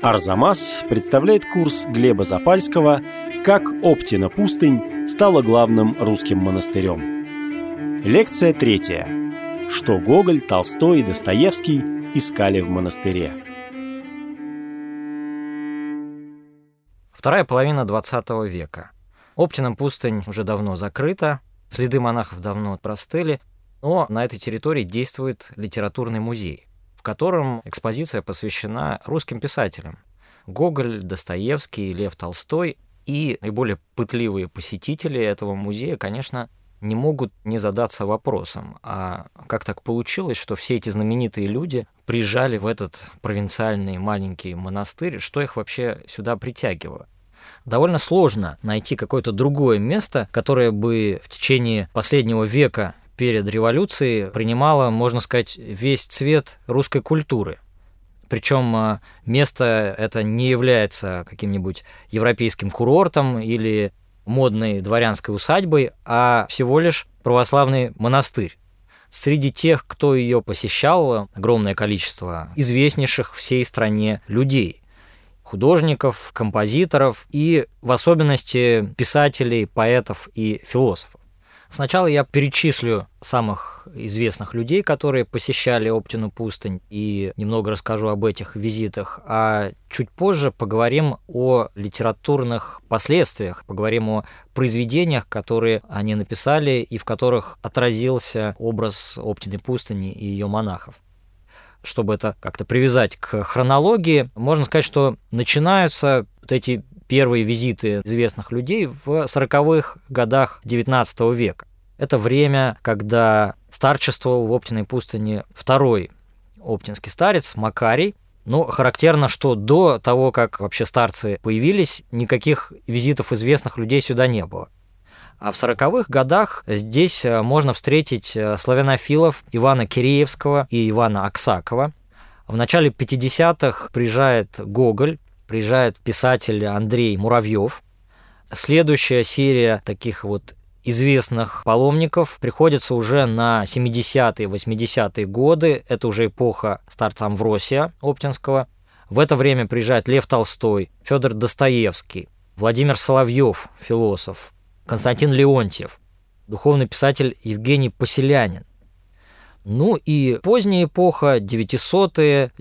Арзамас представляет курс Глеба Запальского «Как Оптина пустынь стала главным русским монастырем». Лекция 3. Что Гоголь, Толстой и Достоевский искали в монастыре. Вторая половина XX века. Оптина пустынь уже давно закрыта, следы монахов давно простыли, но на этой территории действует литературный музей, в котором экспозиция посвящена русским писателям. Гоголь, Достоевский, Лев Толстой и наиболее пытливые посетители этого музея, конечно, не могут не задаться вопросом, а как так получилось, что все эти знаменитые люди приезжали в этот провинциальный маленький монастырь, что их вообще сюда притягивало? Довольно сложно найти какое-то другое место, которое бы в течение последнего века перед революцией принимало, можно сказать, весь цвет русской культуры. Причем место это не является каким-нибудь европейским курортом или модной дворянской усадьбой, а всего лишь православный монастырь. Среди тех, кто ее посещал, огромное количество известнейших всей стране людей. Художников, композиторов и, в особенности, писателей, поэтов и философов. Сначала я перечислю самых известных людей, которые посещали Оптину пустынь, и немного расскажу об этих визитах, а чуть позже поговорим о литературных последствиях, поговорим о произведениях, которые они написали и в которых отразился образ Оптиной пустыни и ее монахов. Чтобы это как-то привязать к хронологии, можно сказать, что начинаются вот эти первые визиты известных людей в 40-х годах XIX века. Это время, когда старчествовал в Оптиной пустыне второй оптинский старец Макарий. Но характерно, что до того, как вообще старцы появились, никаких визитов известных людей сюда не было. А в 40-х годах здесь можно встретить славянофилов Ивана Киреевского и Ивана Аксакова. В начале 50-х приезжает Гоголь, приезжает писатель Андрей Муравьев. Следующая серия таких вот известных паломников приходится уже на 70-е, 80-е годы. Это уже эпоха старца Амвросия Оптинского. В это время приезжает Лев Толстой, Федор Достоевский, Владимир Соловьев, философ, Константин Леонтьев, духовный писатель Евгений Поселянин. Ну и поздняя эпоха, 900-е,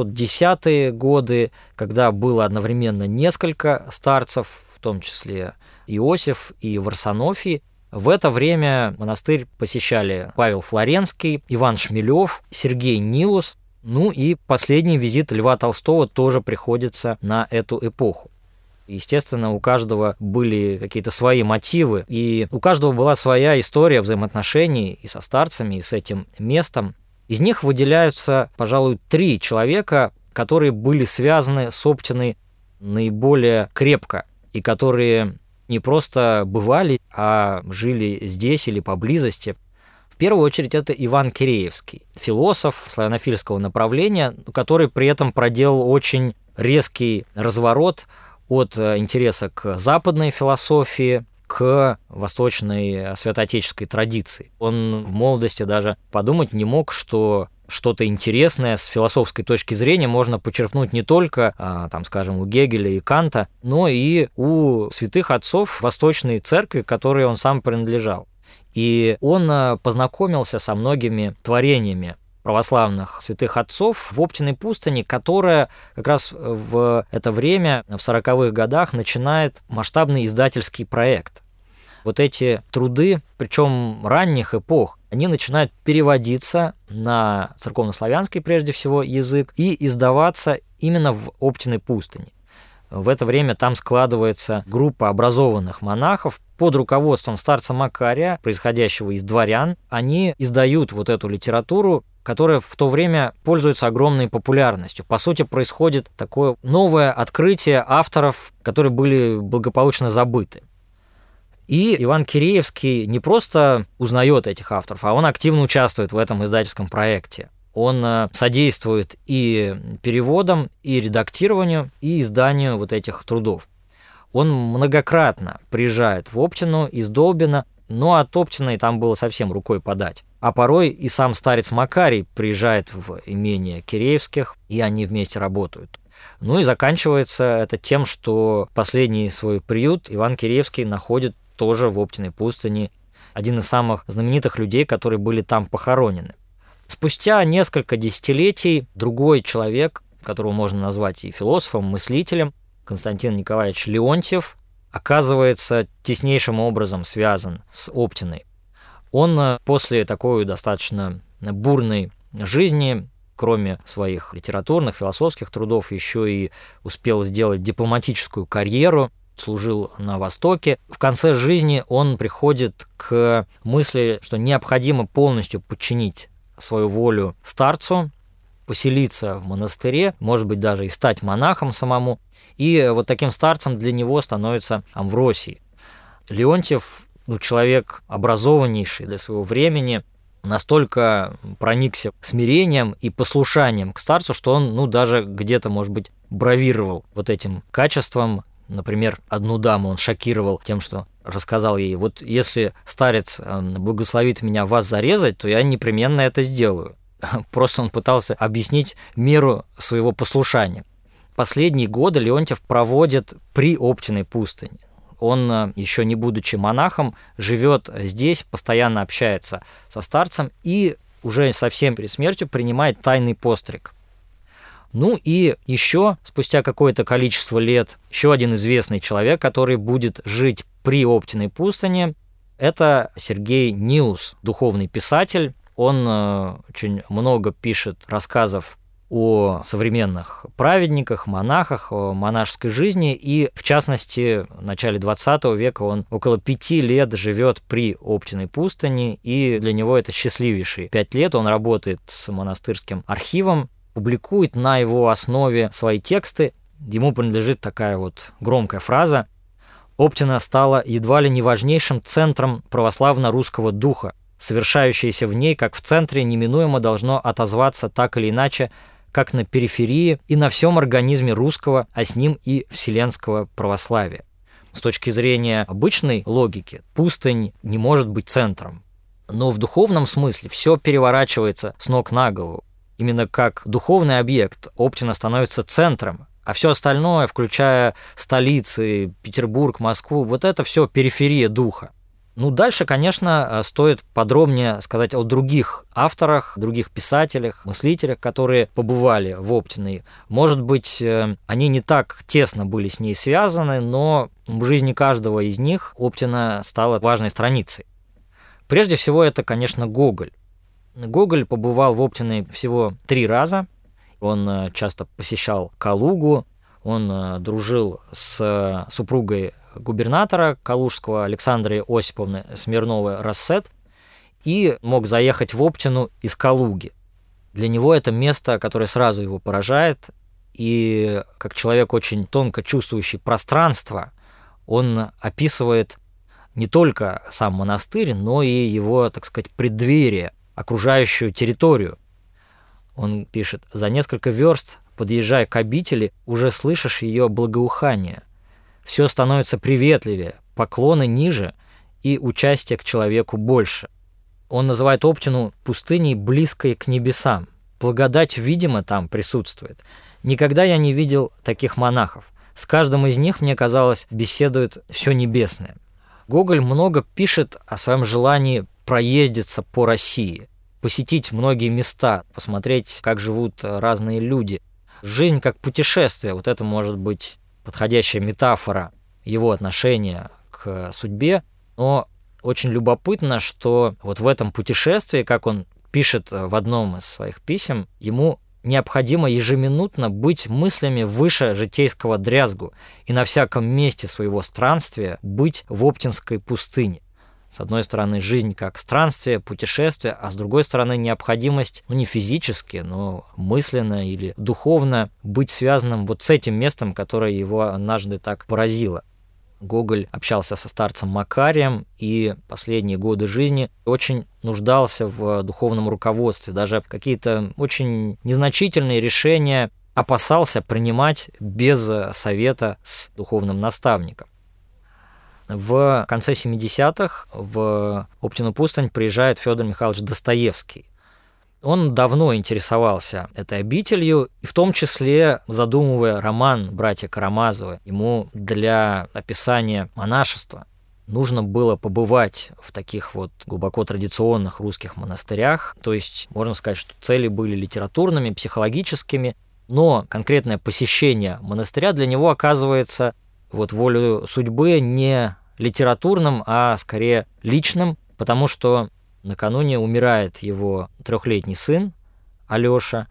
910-е годы, когда было одновременно несколько старцев, в том числе Иосиф и Варсонофий. В это время монастырь посещали Павел Флоренский, Иван Шмелев, Сергей Нилус. Ну и последний визит Льва Толстого тоже приходится на эту эпоху. Естественно, у каждого были какие-то свои мотивы, и у каждого была своя история взаимоотношений и со старцами, и с этим местом. Из них выделяются, пожалуй, 3 человека, которые были связаны с Оптиной наиболее крепко, и которые не просто бывали, а жили здесь или поблизости. В первую очередь это Иван Киреевский, философ славянофильского направления, который при этом проделал очень резкий разворот от интереса к западной философии к восточной святоотеческой традиции. Он в молодости даже подумать не мог, что что-то интересное с философской точки зрения можно почерпнуть не только, там, скажем, у Гегеля и Канта, но и у святых отцов Восточной Церкви, к которой он сам принадлежал. И он познакомился со многими творениями православных святых отцов в Оптиной пустыне, которая как раз в это время, в 40-х годах, начинает масштабный издательский проект. Вот эти труды, причем ранних эпох, они начинают переводиться на церковнославянский, прежде всего, язык и издаваться именно в Оптиной пустыне. В это время там складывается группа образованных монахов под руководством старца Макария, происходящего из дворян. Они издают вот эту литературу, которая в то время пользуется огромной популярностью. По сути, происходит такое новое открытие авторов, которые были благополучно забыты. И Иван Киреевский не просто узнает этих авторов, а он активно участвует в этом издательском проекте. Он содействует и переводам, и редактированию, и изданию вот этих трудов. Он многократно приезжает в Оптину из Долбина, но от Оптиной там было совсем рукой подать. А порой и сам старец Макарий приезжает в имение Киреевских, и они вместе работают. Ну и заканчивается это тем, что последний свой приют Иван Киреевский находит тоже в Оптиной пустыне, один из самых знаменитых людей, которые были там похоронены. Спустя несколько десятилетий другой человек, которого можно назвать и философом, мыслителем, Константин Николаевич Леонтьев, оказывается теснейшим образом связан с Оптиной. Он после такой достаточно бурной жизни, кроме своих литературных, философских трудов, еще и успел сделать дипломатическую карьеру, служил на Востоке. В конце жизни он приходит к мысли, что необходимо полностью подчинить свою волю старцу, поселиться в монастыре, может быть, даже и стать монахом самому. И вот таким старцем для него становится Амвросий. Леонтьев, человек образованнейший для своего времени, настолько проникся смирением и послушанием к старцу, что он, даже где-то, может быть, бравировал вот этим качеством. Например, одну даму он шокировал тем, что рассказал ей: вот если старец благословит меня вас зарезать, то я непременно это сделаю. Просто он пытался объяснить меру своего послушания. Последние годы Леонтьев проводит при Оптиной пустыне. Он, еще не будучи монахом, живет здесь, постоянно общается со старцем и уже совсем перед смертью принимает тайный постриг. Ну и еще спустя какое-то количество лет еще один известный человек, который будет жить при Оптиной пустыне, это Сергей Нилус, духовный писатель. Он очень много пишет рассказов о современных праведниках, монахах, о монашеской жизни, и, в частности, в начале XX века он около 5 лет живет при Оптиной пустыне, и для него это счастливейшие 5 лет. Он работает с монастырским архивом, публикует на его основе свои тексты. Ему принадлежит такая вот громкая фраза: «Оптина стала едва ли не важнейшим центром православно-русского духа. Совершающееся в ней, как в центре, неминуемо должно отозваться так или иначе, как на периферии и на всем организме русского, а с ним и вселенского православия». С точки зрения обычной логики, пустынь не может быть центром. Но в духовном смысле все переворачивается с ног на голову. Именно как духовный объект Оптина становится центром, а все остальное, включая столицы, Петербург, Москву, вот это все периферия духа. Дальше, конечно, стоит подробнее сказать о других авторах, других писателях, мыслителях, которые побывали в Оптиной. Может быть, они не так тесно были с ней связаны, но в жизни каждого из них Оптина стала важной страницей. Прежде всего, это, конечно, Гоголь. Гоголь побывал в Оптиной всего 3 раза. Он часто посещал Калугу, он дружил с супругой губернатора калужского Александры Осиповны Смирновой-Рассет и мог заехать в Оптину из Калуги. Для него это место, которое сразу его поражает, и как человек, очень тонко чувствующий пространство, он описывает не только сам монастырь, но и его, так сказать, преддверие, окружающую территорию. Он пишет: «За несколько верст, подъезжая к обители, уже слышишь ее благоухание. Все становится приветливее, поклоны ниже и участие к человеку больше». Он называет Оптину пустыней, близкой к небесам. Благодать, видимо, там присутствует. Никогда я не видел таких монахов. С каждым из них, мне казалось, беседует все небесное. Гоголь много пишет о своем желании проездиться по России, посетить многие места, посмотреть, как живут разные люди. Жизнь как путешествие, вот это может быть подходящая метафора его отношения к судьбе, но очень любопытно, что вот в этом путешествии, как он пишет в одном из своих писем, ему необходимо ежеминутно быть мыслями выше житейского дрязгу и на всяком месте своего странствия быть в Оптинской пустыне. С одной стороны, жизнь как странствие, путешествие, а с другой стороны, необходимость, не физически, но мысленно или духовно быть связанным вот с этим местом, которое его однажды так поразило. Гоголь общался со старцем Макарием и последние годы жизни очень нуждался в духовном руководстве. Даже какие-то очень незначительные решения опасался принимать без совета с духовным наставником. В конце 70-х в Оптину пустынь приезжает Федор Михайлович Достоевский. Он давно интересовался этой обителью, и в том числе, задумывая роман «Братья Карамазовы», ему для описания монашества нужно было побывать в таких вот глубоко традиционных русских монастырях. То есть, можно сказать, что цели были литературными, психологическими, но конкретное посещение монастыря для него оказывается вот волю судьбы не литературным, а скорее личным, потому что накануне умирает его 3-летний сын Алёша,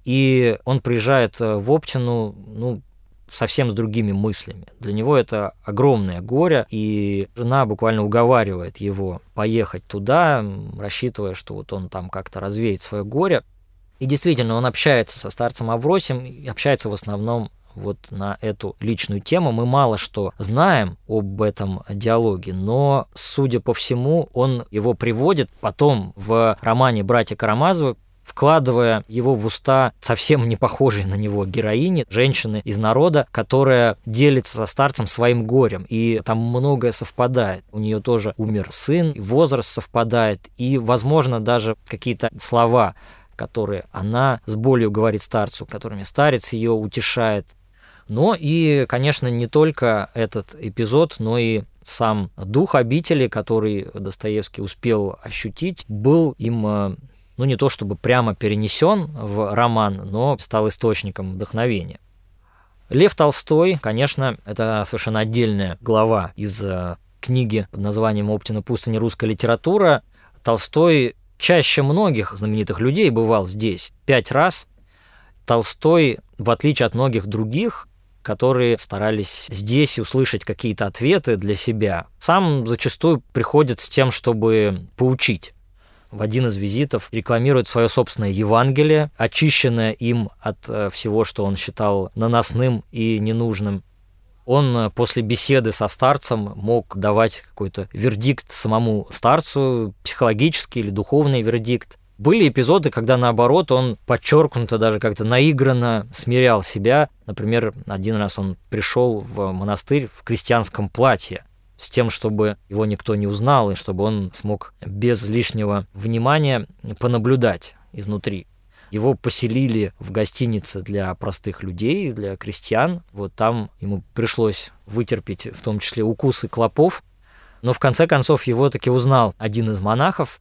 и он приезжает в Оптину, совсем с другими мыслями. Для него это огромное горе, и жена буквально уговаривает его поехать туда, рассчитывая, что вот он там как-то развеет свое горе. И действительно, он общается со старцем Авросием, и общается в основном вот на эту личную тему. Мы мало что знаем об этом диалоге, но, судя по всему, он его приводит потом в романе «Братья Карамазовы», вкладывая его в уста совсем не похожей на него героини, женщины из народа, которая делится со старцем своим горем. И там многое совпадает. У нее тоже умер сын, возраст совпадает, и, возможно, даже какие-то слова, которые она с болью говорит старцу, которыми старец ее утешает. Но и, конечно, не только этот эпизод, но и сам дух обители, который Достоевский успел ощутить, был им, не то чтобы прямо перенесен в роман, но стал источником вдохновения. Лев Толстой, конечно, это совершенно отдельная глава из книги под названием «Оптина пустынь. Русская литература». Толстой чаще многих знаменитых людей бывал здесь 5 раз. Толстой, в отличие от многих других, которые старались здесь услышать какие-то ответы для себя, сам зачастую приходит с тем, чтобы поучить. В один из визитов рекламирует свое собственное Евангелие, очищенное им от всего, что он считал наносным и ненужным. Он после беседы со старцем мог давать какой-то вердикт самому старцу, психологический или духовный вердикт. Были эпизоды, когда, наоборот, он подчеркнуто, даже как-то наигранно смирял себя. Например, один раз он пришел в монастырь в крестьянском платье, с тем, чтобы его никто не узнал, и чтобы он смог без лишнего внимания понаблюдать изнутри. Его поселили в гостинице для простых людей, для крестьян. Вот там ему пришлось вытерпеть в том числе укусы клопов. Но в конце концов его таки узнал один из монахов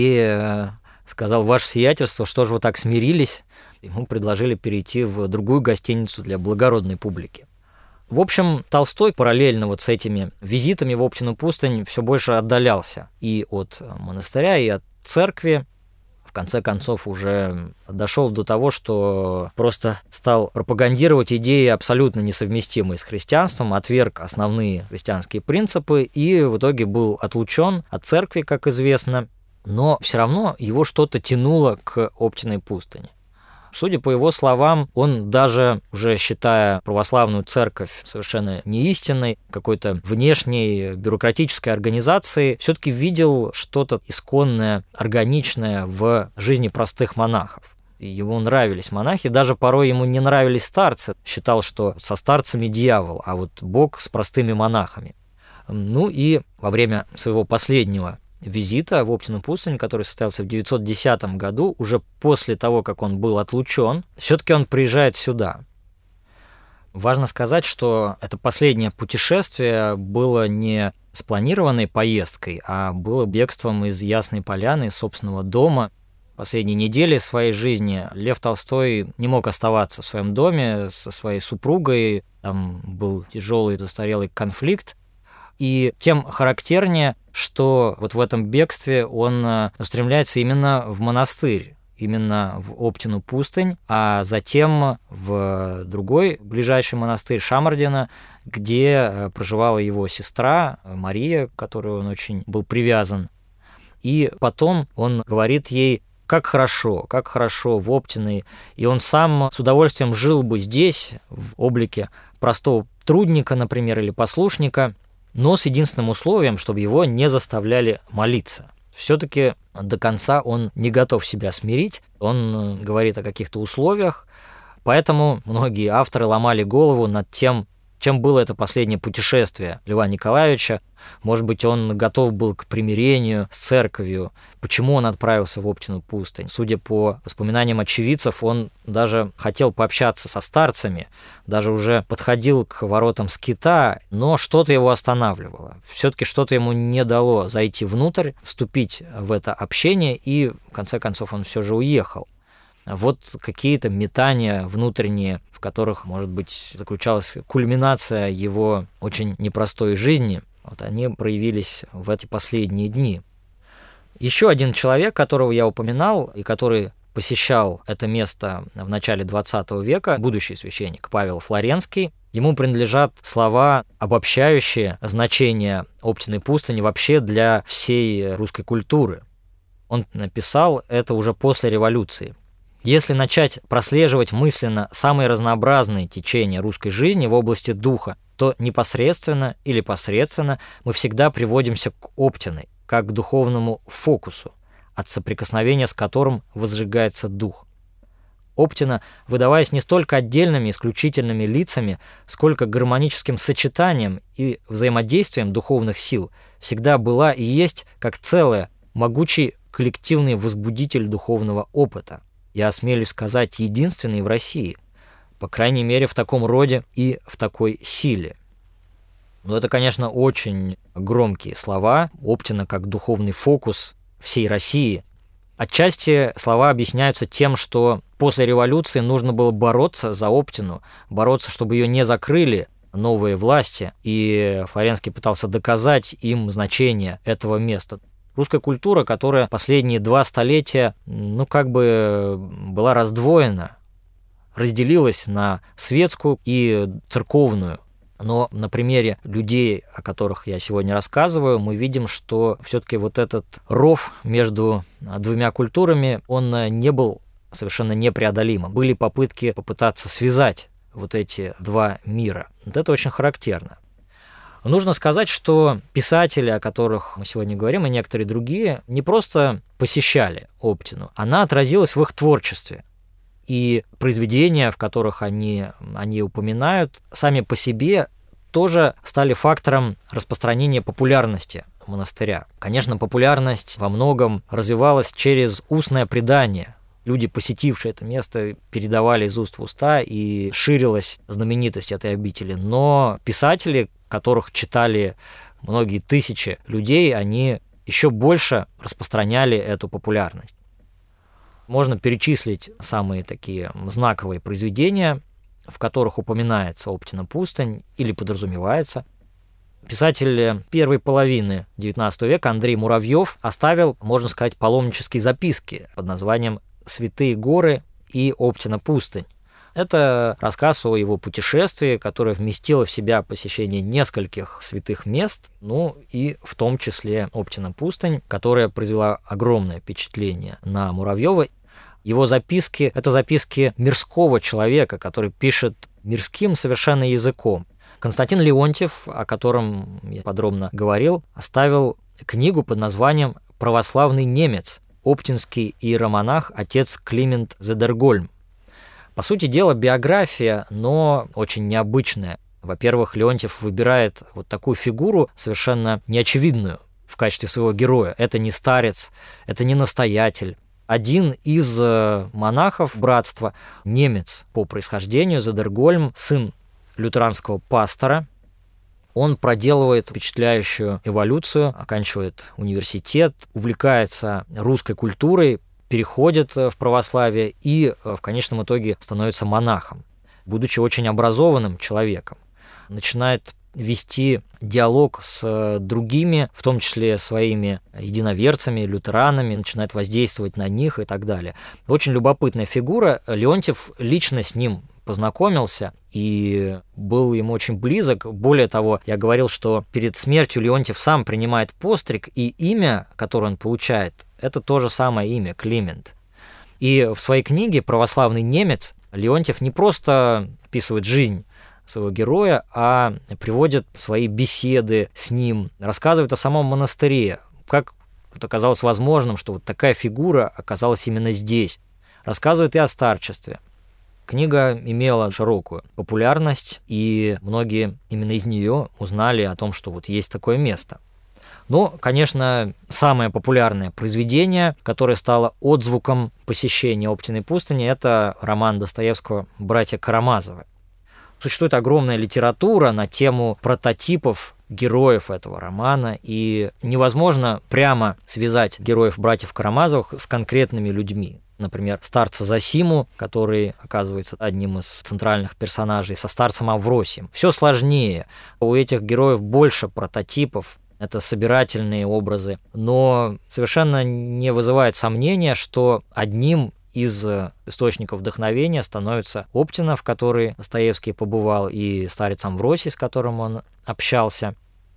и сказал: «Ваше сиятельство, что же вы так смирились?» Ему предложили перейти в другую гостиницу для благородной публики. В общем, Толстой параллельно вот с этими визитами в Оптину пустынь все больше отдалялся и от монастыря, и от церкви. В конце концов уже дошел до того, что просто стал пропагандировать идеи абсолютно несовместимые с христианством, отверг основные христианские принципы и в итоге был отлучен от церкви, как известно. Но все равно его что-то тянуло к Оптиной пустыне. Судя по его словам, он даже, уже считая православную церковь совершенно неистинной, какой-то внешней бюрократической организацией, все-таки видел что-то исконное, органичное в жизни простых монахов. И ему нравились монахи, даже порой ему не нравились старцы. Считал, что со старцами дьявол, а вот Бог с простыми монахами. Ну и во время своего последнего визита в Оптину пустынь, который состоялся в 910 году, уже после того, как он был отлучен, все-таки он приезжает сюда. Важно сказать, что это последнее путешествие было не спланированной поездкой, а было бегством из Ясной Поляны, из собственного дома. В последние недели своей жизни Лев Толстой не мог оставаться в своем доме со своей супругой, там был тяжелый застарелый конфликт. И тем характернее, что вот в этом бегстве он устремляется именно в монастырь, именно в Оптину пустынь, а затем в другой ближайший монастырь Шамардина, где проживала его сестра Мария, к которой он очень был привязан. И потом он говорит ей: как хорошо в Оптиной, и он сам с удовольствием жил бы здесь, в облике простого трудника, например, или послушника, но с единственным условием, чтобы его не заставляли молиться. Все-таки до конца он не готов себя смирить, он говорит о каких-то условиях, поэтому многие авторы ломали голову над тем, чем было это последнее путешествие Льва Николаевича. Может быть, он готов был к примирению с церковью. Почему он отправился в Оптину пустынь? Судя по воспоминаниям очевидцев, он даже хотел пообщаться со старцами, даже уже подходил к воротам скита, но что-то его останавливало. Все-таки что-то ему не дало зайти внутрь, вступить в это общение, и в конце концов он все же уехал. Вот какие-то метания внутренние, в которых, может быть, заключалась кульминация его очень непростой жизни, вот они проявились в эти последние дни. Еще один человек, которого я упоминал, и который посещал это место в начале XX века, будущий священник Павел Флоренский, ему принадлежат слова, обобщающие значение Оптиной пустыни вообще для всей русской культуры. Он написал это уже после революции. Если начать прослеживать мысленно самые разнообразные течения русской жизни в области духа, то непосредственно или посредственно мы всегда приводимся к Оптиной, как к духовному фокусу, от соприкосновения с которым возжигается дух. Оптина, выдаваясь не столько отдельными исключительными лицами, сколько гармоническим сочетанием и взаимодействием духовных сил, всегда была и есть, как целое, могучий коллективный возбудитель духовного опыта. Я осмелюсь сказать, единственный в России, по крайней мере, в таком роде и в такой силе. Но это, конечно, очень громкие слова. Оптина как духовный фокус всей России. Отчасти слова объясняются тем, что после революции нужно было бороться за Оптину, бороться, чтобы ее не закрыли новые власти, и Флоренский пытался доказать им значение этого места. Русская культура, которая последние 2 столетия, была раздвоена, разделилась на светскую и церковную. Но на примере людей, о которых я сегодня рассказываю, мы видим, что все-таки вот этот ров между 2 культурами, он не был совершенно непреодолимым. Были попытаться связать вот эти 2 мира. Вот это очень характерно. Нужно сказать, что писатели, о которых мы сегодня говорим, и некоторые другие, не просто посещали Оптину, она отразилась в их творчестве. И произведения, в которых они упоминают, сами по себе тоже стали фактором распространения популярности монастыря. Конечно, популярность во многом развивалась через устное предание. Люди, посетившие это место, передавали из уст в уста, и ширилась знаменитость этой обители. Но писатели, которых читали многие тысячи людей, они еще больше распространяли эту популярность. Можно перечислить самые такие знаковые произведения, в которых упоминается Оптина пустынь или подразумевается. Писатель первой половины XIX века Андрей Муравьев оставил, можно сказать, паломнические записки под названием «Святые горы» и «Оптина пустынь». Это рассказ о его путешествии, которое вместило в себя посещение нескольких святых мест, и в том числе Оптина пустынь, которая произвела огромное впечатление на Муравьева. Его записки – это записки мирского человека, который пишет мирским совершенно языком. Константин Леонтьев, о котором я подробно говорил, оставил книгу под названием «Православный немец. Оптинский иеромонах отец Климент Зедергольм». По сути дела, биография, но очень необычная. Во-первых, Леонтьев выбирает вот такую фигуру, совершенно неочевидную в качестве своего героя. Это не старец, это не настоятель. Один из монахов братства, немец по происхождению, Зедергольм, сын лютеранского пастора. Он проделывает впечатляющую эволюцию, оканчивает университет, увлекается русской культурой, переходит в православие и в конечном итоге становится монахом, будучи очень образованным человеком. Начинает вести диалог с другими, в том числе своими единоверцами, лютеранами, начинает воздействовать на них и так далее. Очень любопытная фигура. Леонтьев лично с ним познакомился и был ему очень близок. Более того, я говорил, что перед смертью Леонтьев сам принимает постриг, и имя, которое он получает, это то же самое имя, Климент. И в своей книге «Православный немец» Леонтьев не просто описывает жизнь своего героя, а приводит свои беседы с ним, рассказывает о самом монастыре, как это оказалось возможным, что вот такая фигура оказалась именно здесь. Рассказывает и о старчестве. Книга имела широкую популярность, и многие именно из нее узнали о том, что вот есть такое место. Но, конечно, самое популярное произведение, которое стало отзвуком посещения Оптиной пустыни, это роман Достоевского «Братья Карамазовы». Существует огромная литература на тему прототипов героев этого романа, и невозможно прямо связать героев братьев Карамазовых с конкретными людьми. Например, старца Зосиму, который оказывается одним из центральных персонажей, со старцем Авросием. Все сложнее. У этих героев больше прототипов. Это собирательные образы. Но совершенно не вызывает сомнения, что одним из источников вдохновения становится Оптина, в которой Достоевский побывал, и старец Амвросий, с которым он общался.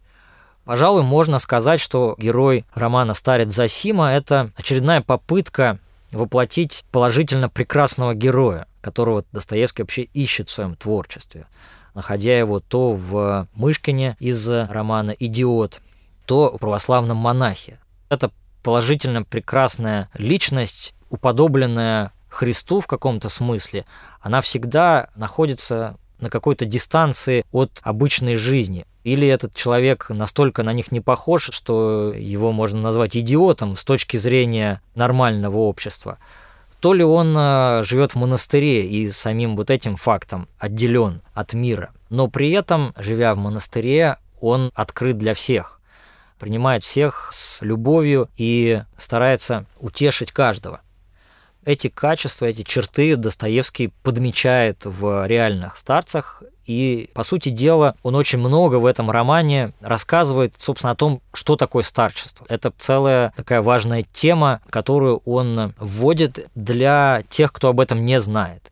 Пожалуй, можно сказать, что герой романа «Старец Зосима» — это очередная попытка воплотить положительно прекрасного героя, которого Достоевский вообще ищет в своем творчестве, находя его то в Мышкине из романа «Идиот», то в православном монахе. Это положительно прекрасная личность, уподобленная Христу в каком-то смысле, она всегда находится на какой-то дистанции от обычной жизни. Или этот человек настолько на них не похож, что его можно назвать идиотом с точки зрения нормального общества, то ли он живет в монастыре и самим вот этим фактом отделен от мира, но при этом, живя в монастыре, он открыт для всех, принимает всех с любовью и старается утешить каждого. Эти качества, эти черты Достоевский подмечает в реальных старцах, и, по сути дела, он очень много в этом романе рассказывает, собственно, о том, что такое старчество. Это целая такая важная тема, которую он вводит для тех, кто об этом не знает.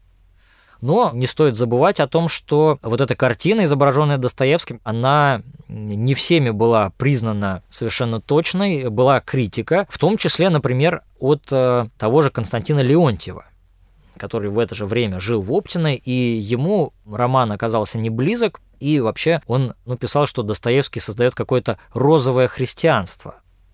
Но не стоит забывать о том, что вот эта картина, изображенная Достоевским, она не всеми была признана совершенно точной, была критика, в том числе, например, от того же Константина Леонтьева, который в это же время жил в Оптиной, и ему роман оказался не близок, и вообще он писал, что Достоевский создает какое-то розовое христианство.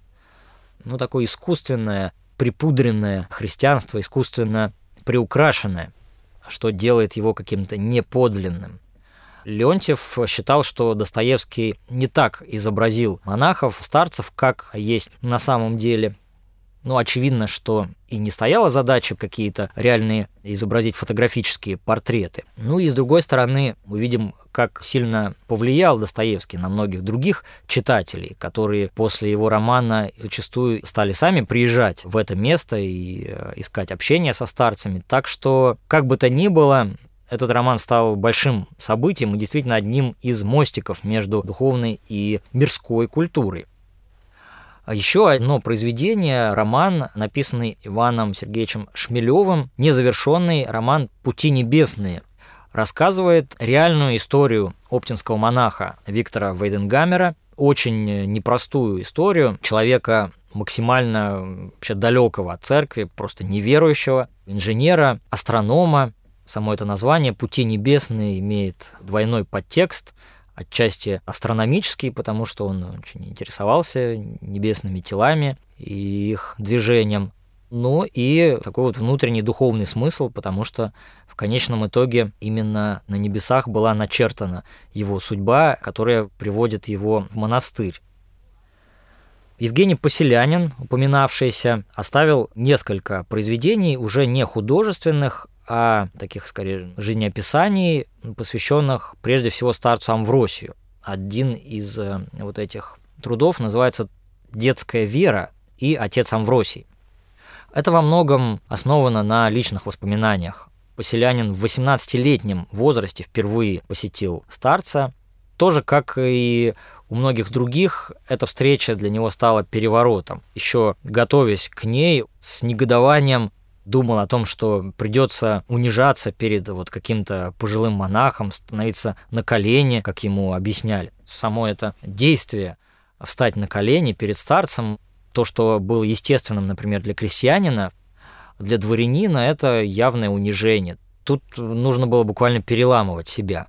Такое искусственное, припудренное христианство, искусственно приукрашенное, что делает его каким-то неподлинным. Леонтьев считал, что Достоевский не так изобразил монахов, старцев, как есть на самом деле. Очевидно, что и не стояла задача какие-то реальные изобразить фотографические портреты. И с другой стороны, мы видим, как сильно повлиял Достоевский на многих других читателей, которые после его романа зачастую стали сами приезжать в это место и искать общение со старцами. Так что, как бы то ни было, этот роман стал большим событием и действительно одним из мостиков между духовной и мирской культурой. Еще одно произведение, роман, написанный Иваном Сергеевичем Шмелевым, незавершенный роман «Пути небесные», рассказывает реальную историю оптинского монаха Виктора Вейденгаммера, очень непростую историю человека максимально вообще далекого от церкви, просто неверующего, инженера, астронома. Само это название «Пути небесные» имеет двойной подтекст, отчасти астрономический, потому что он очень интересовался небесными телами и их движением, и такой вот внутренний духовный смысл, потому что в конечном итоге именно на небесах была начертана его судьба, которая приводит его в монастырь. Евгений Поселянин, упоминавшийся, оставил несколько произведений, уже не художественных, а таких, скорее, жизнеописаний, посвященных прежде всего старцу Амвросию. Один из вот этих трудов называется «Детская вера» и «Отец Амвросий». Это во многом основано на личных воспоминаниях. Поселянин в 18-летнем возрасте впервые посетил старца. Тоже, как и у многих других, эта встреча для него стала переворотом. Еще готовясь к ней, с негодованием думал о том, что придется унижаться перед вот каким-то пожилым монахом, становиться на колени, как ему объясняли. Само это действие, встать на колени перед старцем, то, что было естественным, например, для крестьянина, для дворянина это явное унижение. Тут нужно было буквально переламывать себя.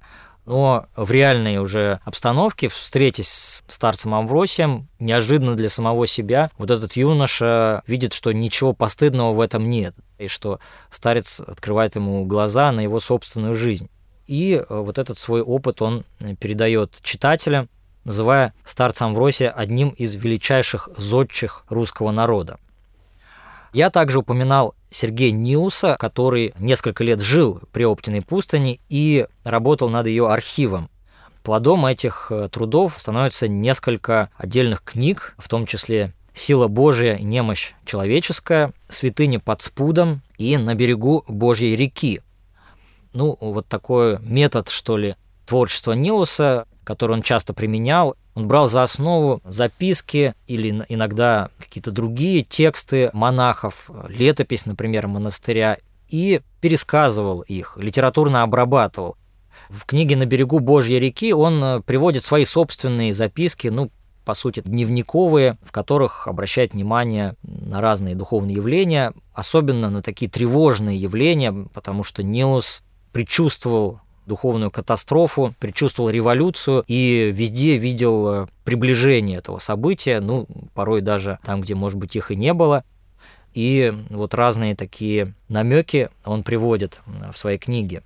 Но в реальной уже обстановке, встретясь с старцем Амвросием, неожиданно для самого себя, вот этот юноша видит, что ничего постыдного в этом нет, и что старец открывает ему глаза на его собственную жизнь. И вот этот свой опыт он передает читателям, называя старца Амвросия одним из величайших зодчих русского народа. Я также упоминал Сергея Нилуса, который несколько лет жил при Оптиной пустыне и работал над ее архивом. Плодом этих трудов становится несколько отдельных книг, в том числе «Сила Божия и немощь человеческая», «Святыня под спудом» и «На берегу Божьей реки». Вот такой метод, что ли, творчества Нилуса, который он часто применял. Он брал за основу записки или иногда какие-то другие тексты монахов, летопись, например, монастыря, и пересказывал их, литературно обрабатывал. В книге «На берегу Божьей реки» он приводит свои собственные записки, по сути, дневниковые, в которых обращает внимание на разные духовные явления, особенно на такие тревожные явления, потому что Нилус предчувствовал духовную катастрофу, предчувствовал революцию и везде видел приближение этого события, порой даже там, где, может быть, их и не было. И вот разные такие намеки он приводит в своей книге.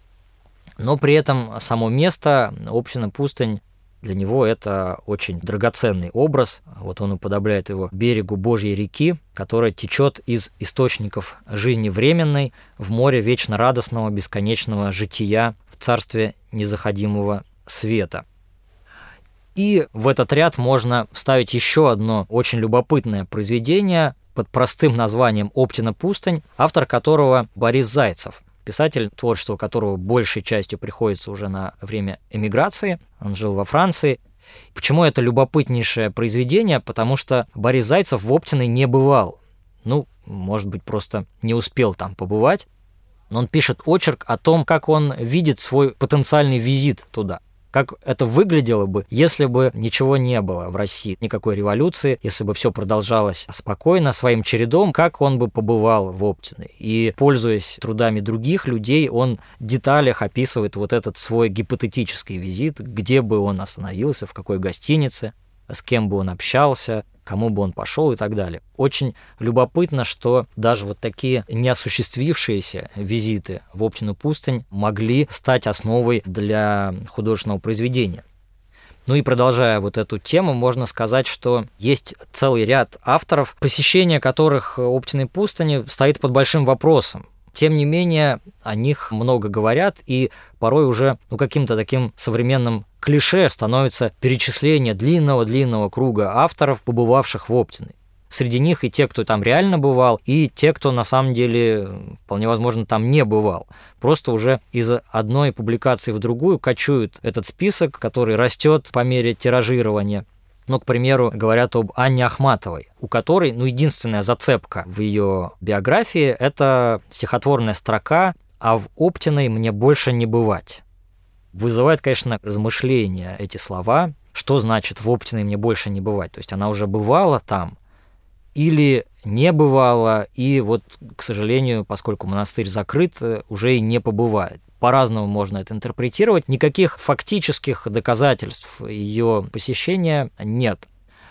Но при этом само место, Оптина пустынь, для него это очень драгоценный образ. Вот он уподобляет его берегу Божьей реки, которая течет из источников жизни временной в море вечно радостного бесконечного жития в царстве незаходимого света. И в этот ряд можно вставить еще одно очень любопытное произведение под простым названием «Оптина пустынь», автор которого Борис Зайцев, писатель, творчество которого большей частью приходится уже на время эмиграции. Он жил во Франции. Почему это любопытнейшее произведение? Потому что Борис Зайцев в Оптиной не бывал. Может быть, просто не успел там побывать. Но он пишет очерк о том, как он видит свой потенциальный визит туда. Как это выглядело бы, если бы ничего не было в России, никакой революции, если бы все продолжалось спокойно, своим чередом, как он бы побывал в Оптиной. И, пользуясь трудами других людей, он в деталях описывает вот этот свой гипотетический визит, где бы он остановился, в какой гостинице, с кем бы он общался, кому бы он пошел и так далее. Очень любопытно, что даже вот такие неосуществившиеся визиты в Оптину пустынь могли стать основой для художественного произведения. И продолжая вот эту тему, можно сказать, что есть целый ряд авторов, посещение которых Оптиной пустыни стоит под большим вопросом. Тем не менее, о них много говорят, и порой уже каким-то таким современным клише становится перечисление длинного-длинного круга авторов, побывавших в Оптиной. Среди них и те, кто там реально бывал, и те, кто на самом деле, вполне возможно, там не бывал. Просто уже из одной публикации в другую кочует этот список, который растет по мере тиражирования. К примеру, говорят об Анне Ахматовой, у которой, единственная зацепка в ее биографии – это стихотворная строка «А в Оптиной мне больше не бывать». Вызывает, конечно, размышления эти слова, что значит «в Оптиной мне больше не бывать». То есть она уже бывала там или не бывала, и к сожалению, поскольку монастырь закрыт, уже и не побывает. По-разному можно это интерпретировать. Никаких фактических доказательств ее посещения нет.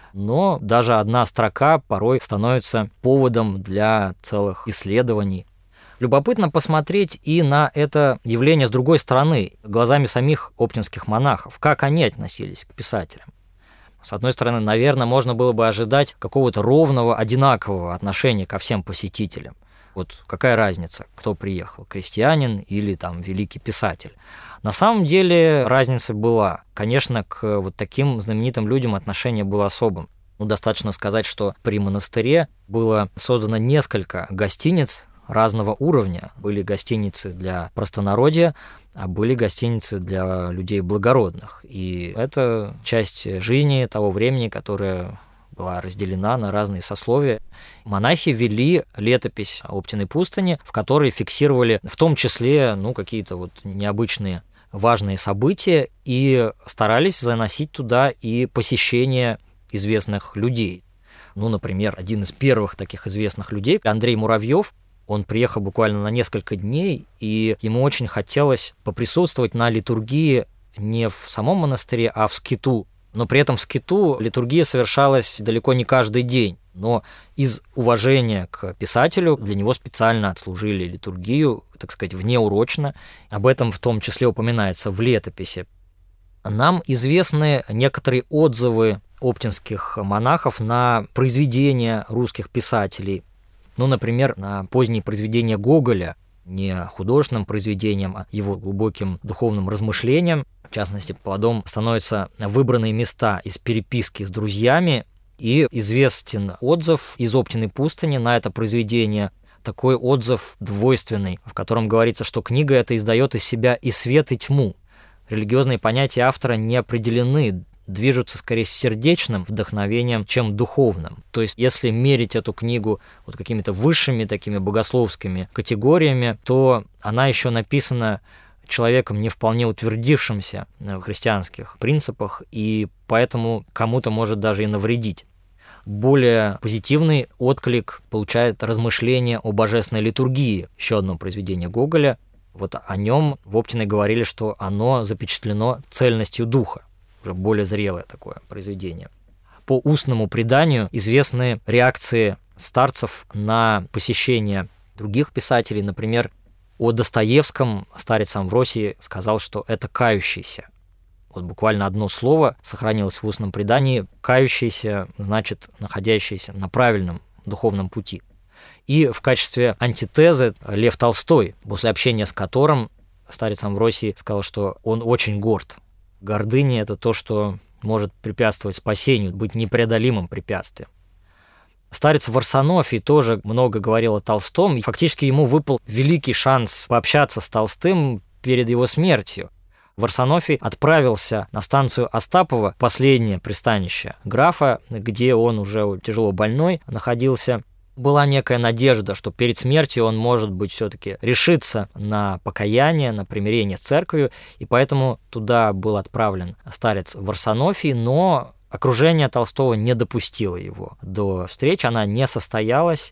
Но даже одна строка порой становится поводом для целых исследований. Любопытно посмотреть и на это явление с другой стороны, глазами самих оптинских монахов, как они относились к писателям. С одной стороны, наверное, можно было бы ожидать какого-то ровного, одинакового отношения ко всем посетителям. Какая разница, кто приехал, крестьянин или великий писатель. На самом деле разница была. Конечно, к таким знаменитым людям отношение было особым. Достаточно сказать, что при монастыре было создано несколько гостиниц разного уровня. Были гостиницы для простонародья, а были гостиницы для людей благородных. И это часть жизни того времени, которая была разделена на разные сословия. Монахи вели летопись Оптиной пустыни, в которой фиксировали в том числе какие-то необычные важные события и старались заносить туда и посещение известных людей. Например, один из первых таких известных людей, Андрей Муравьев, он приехал буквально на несколько дней, и ему очень хотелось поприсутствовать на литургии не в самом монастыре, а в скиту. Но при этом в скиту литургия совершалась далеко не каждый день. Но из уважения к писателю для него специально отслужили литургию, так сказать, внеурочно. Об этом в том числе упоминается в летописи. Нам известны некоторые отзывы оптинских монахов на произведения русских писателей. Ну, например, на поздние произведения Гоголя, не художественным произведением, а его глубоким духовным размышлением. В частности, плодом становятся выбранные места из переписки с друзьями, и известен отзыв из Оптиной пустыни на это произведение. Такой отзыв двойственный, в котором говорится, что книга эта издает из себя и свет, и тьму. Религиозные понятия автора не определены, движутся скорее с сердечным вдохновением, чем духовным. То есть, если мерить эту книгу вот какими-то высшими такими богословскими категориями, то она еще написана человеком, не вполне утвердившимся в христианских принципах, и поэтому кому-то может даже и навредить. Более позитивный отклик получает размышление о божественной литургии, еще одно произведение Гоголя. Вот о нем в Оптиной говорили, что оно запечатлено цельностью духа, уже более зрелое такое произведение. По устному преданию известны реакции старцев на посещение других писателей. Например, о Достоевском старец Амвросий сказал, что это кающийся. Вот буквально одно слово сохранилось в устном предании. Кающийся значит находящийся на правильном духовном пути. И в качестве антитезы Лев Толстой, после общения с которым старец Амвросий сказал, что он очень горд. Гордыня – это то, что может препятствовать спасению, быть непреодолимым препятствием. Старец Варсонофий тоже много говорил о Толстом, и фактически ему выпал великий шанс пообщаться с Толстым перед его смертью. Варсонофий отправился на станцию Остапова, последнее пристанище графа, где он уже тяжело больной находился. Была некая надежда, что перед смертью он, может быть, все-таки решится на покаяние, на примирение с церковью, и поэтому туда был отправлен старец Варсонофий, но окружение Толстого не допустило его до встречи, она не состоялась,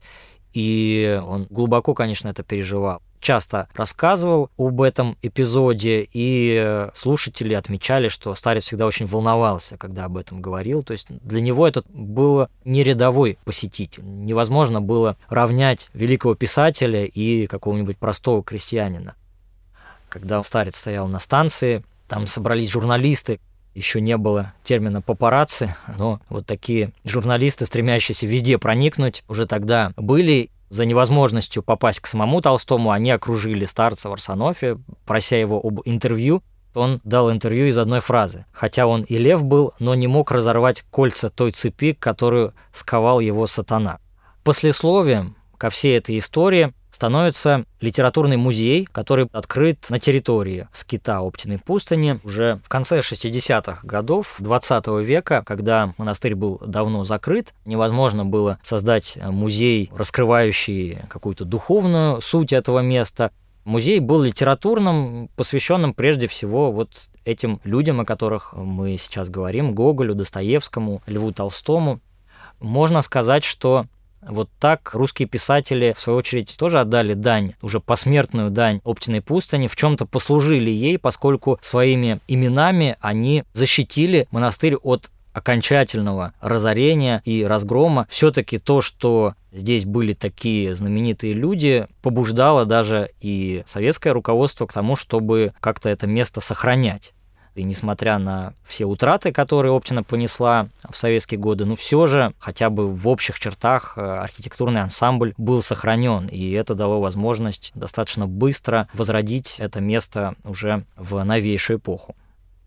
и он глубоко, конечно, это переживал. Часто рассказывал об этом эпизоде, и слушатели отмечали, что старец всегда очень волновался, когда об этом говорил. То есть для него это был не рядовой посетитель. Невозможно было равнять великого писателя и какого-нибудь простого крестьянина. Когда старец стоял на станции, там собрались журналисты. Еще не было термина «папарацци», но вот такие журналисты, стремящиеся везде проникнуть, уже тогда были. За невозможностью попасть к самому Толстому они окружили старца Варсонофия, прося его об интервью. Он дал интервью из одной фразы. Хотя он и лев был, но не мог разорвать кольца той цепи, которую сковал его сатана. Послесловием ко всей этой истории становится литературный музей, который открыт на территории скита Оптиной пустыни уже в конце 60-х годов XX века, когда монастырь был давно закрыт. Невозможно было создать музей, раскрывающий какую-то духовную суть этого места. Музей был литературным, посвященным прежде всего вот этим людям, о которых мы сейчас говорим, Гоголю, Достоевскому, Льву Толстому. Можно сказать, что вот так русские писатели, в свою очередь, тоже отдали дань, уже посмертную дань Оптиной пустыни, в чем-то послужили ей, поскольку своими именами они защитили монастырь от окончательного разорения и разгрома. Все-таки то, что здесь были такие знаменитые люди, побуждало даже и советское руководство к тому, чтобы как-то это место сохранять. И несмотря на все утраты, которые Оптина понесла в советские годы, но все же хотя бы в общих чертах архитектурный ансамбль был сохранен, и это дало возможность достаточно быстро возродить это место уже в новейшую эпоху.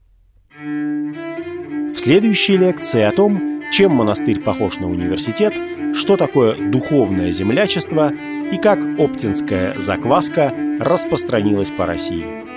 В следующей лекции о том, чем монастырь похож на университет, что такое духовное землячество и как оптинская закваска распространилась по России.